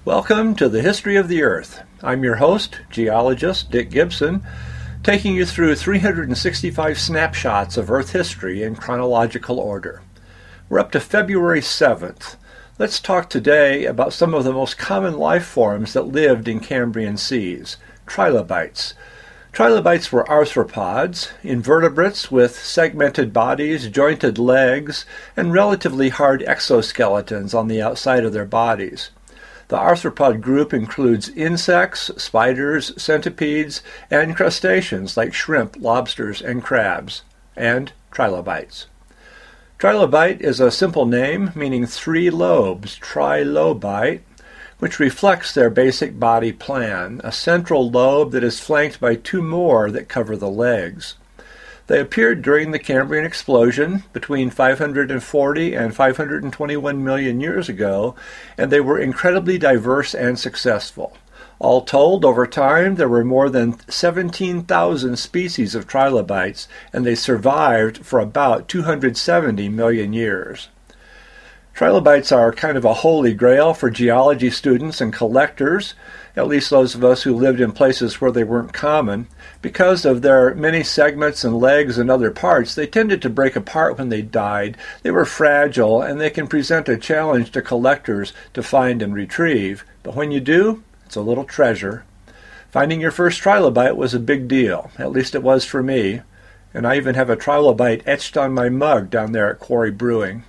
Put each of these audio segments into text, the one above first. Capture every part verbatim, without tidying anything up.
Welcome to the History of the Earth. I'm your host, geologist Dick Gibson, taking you through three hundred sixty-five snapshots of Earth history in chronological order. We're up to February seventh. Let's talk today about some of the most common life forms that lived in Cambrian seas, trilobites. Trilobites were arthropods, invertebrates with segmented bodies, jointed legs, and relatively hard exoskeletons on the outside of their bodies. The arthropod group includes insects, spiders, centipedes, and crustaceans like shrimp, lobsters, and crabs, and trilobites. Trilobite is a simple name meaning three lobes, trilobite, which reflects their basic body plan, a central lobe that is flanked by two more that cover the legs. They appeared during the Cambrian explosion between five hundred forty and five hundred twenty-one million years ago, and they were incredibly diverse and successful. All told, over time, there were more than seventeen thousand species of trilobites, and they survived for about two hundred seventy million years. Trilobites are kind of a holy grail for geology students and collectors, at least those of us who lived in places where they weren't common. Because of their many segments and legs and other parts, they tended to break apart when they died. They were fragile, and they can present a challenge to collectors to find and retrieve. But when you do, it's a little treasure. Finding your first trilobite was a big deal, at least it was for me, and I even have a trilobite etched on my mug down there at Quarry Brewing.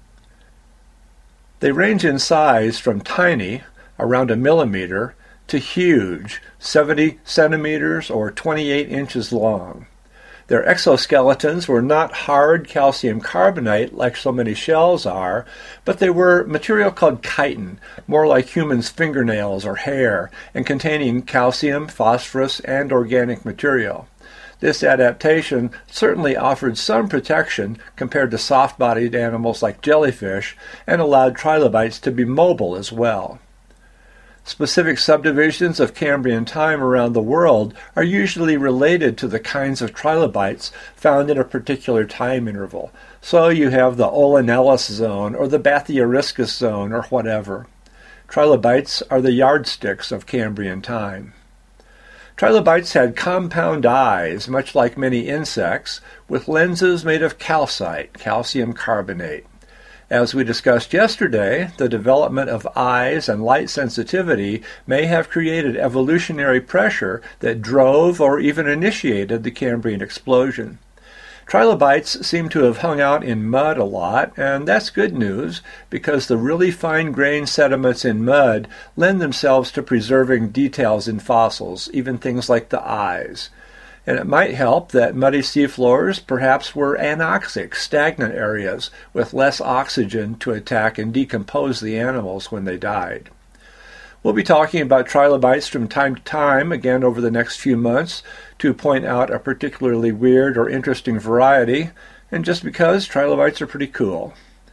They range in size from tiny, around a millimeter, to huge, seventy centimeters or twenty-eight inches long. Their exoskeletons were not hard calcium carbonate like so many shells are, but they were material called chitin, more like humans' fingernails or hair, and containing calcium, phosphorus, and organic material. This adaptation certainly offered some protection compared to soft-bodied animals like jellyfish and allowed trilobites to be mobile as well. Specific subdivisions of Cambrian time around the world are usually related to the kinds of trilobites found in a particular time interval. So you have the Olenellus zone or the Bathyriscus zone or whatever. Trilobites are the yardsticks of Cambrian time. Trilobites had compound eyes, much like many insects, with lenses made of calcite, calcium carbonate. As we discussed yesterday, the development of eyes and light sensitivity may have created evolutionary pressure that drove or even initiated the Cambrian explosion. Trilobites seem to have hung out in mud a lot, and that's good news because the really fine-grained sediments in mud lend themselves to preserving details in fossils, even things like the eyes. And it might help that muddy seafloors perhaps were anoxic, stagnant areas with less oxygen to attack and decompose the animals when they died. We'll be talking about trilobites from time to time, again over the next few months, to point out a particularly weird or interesting variety, and just because trilobites are pretty cool.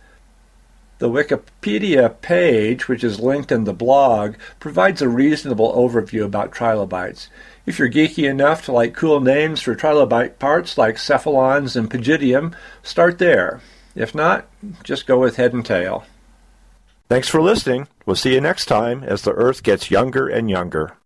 The Wikipedia page, which is linked in the blog, provides a reasonable overview about trilobites. If you're geeky enough to like cool names for trilobite parts like cephalons and pygidium, start there. If not, just go with head and tail. Thanks for listening. We'll see you next time as the Earth gets younger and younger.